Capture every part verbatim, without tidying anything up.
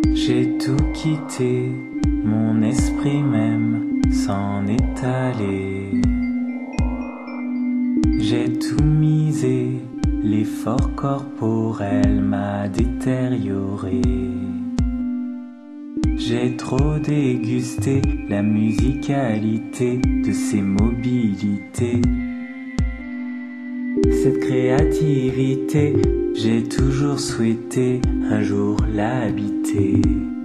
J'ai tout quitté, mon esprit même s'en est allé. J'ai tout misé, l'effort corporel m'a détérioré. J'ai trop dégusté la musicalité de ces mobilités. Cette créativité, j'ai toujours souhaité un jour l'habiter.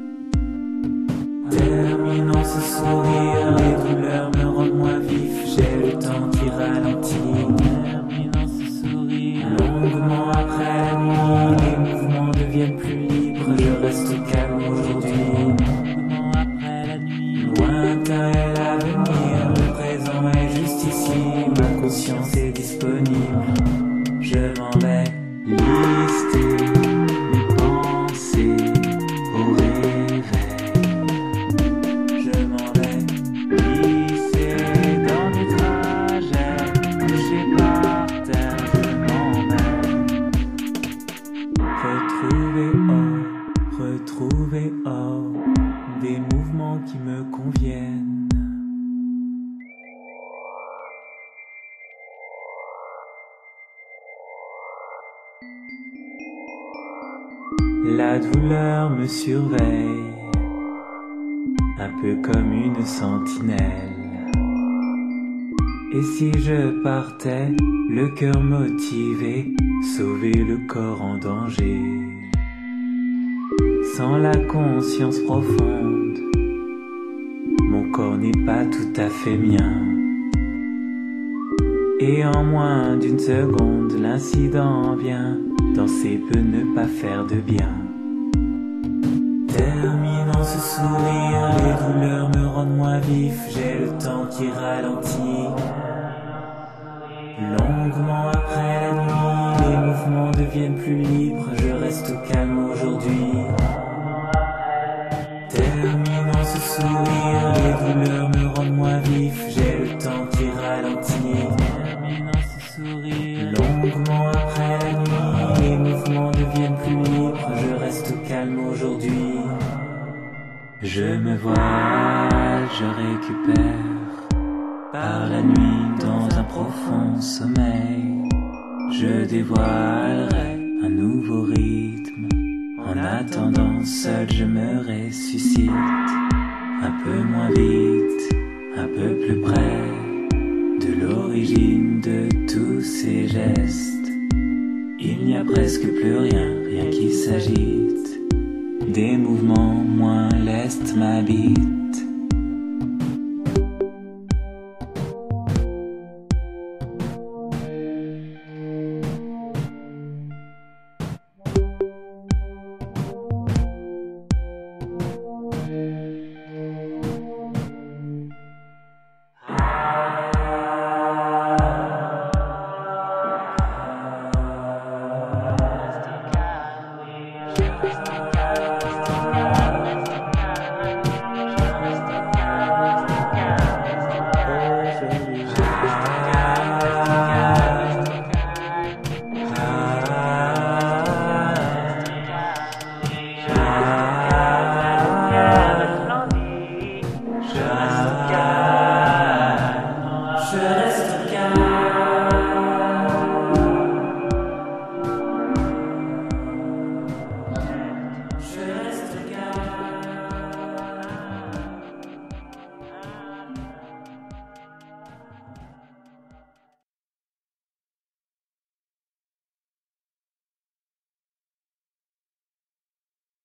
Terminons ce sourire, les douleurs me rendent moins vif, j'ai le temps qui ralentit. Terminons ce sourire, longuement après la nuit, les mouvements deviennent plus libres, je reste calme aujourd'hui. Longuement après la nuit, lointain est l'avenir, le présent est juste ici, ma conscience est disponible. Je m'en vais lister mes pensées au réveil. Je m'en vais glisser dans des trajets couchés par terre. Je m'emmène retrouver hors, retrouver hors des mouvements qui me conviennent. La douleur me surveille, un peu comme une sentinelle. Et si je partais, le cœur motivé, sauver le corps en danger? Sans la conscience profonde, mon corps n'est pas tout à fait mien. Et en moins d'une seconde, l'incident vient. Danser peut ne pas faire de bien. Terminons ce sourire, les douleurs me rendent moins vif, j'ai le temps qui ralentit. Longuement après la nuit, les mouvements deviennent plus libres, je reste calme aujourd'hui. Terminons ce sourire, les douleurs me rendent moins vif, j'ai le temps qui ralentit. Terminons ce sourire, longuement après la nuit, les mouvements deviennent plus libres, je reste calme aujourd'hui. Je me voile, je récupère par la nuit dans un profond sommeil. Je dévoilerai un nouveau rythme. En attendant, seul je me ressuscite. Un peu moins vite, un peu plus près de l'origine de tous ces gestes. Il n'y a presque plus rien, rien qui s'agite. Des mouvements moins lestes m'habitent.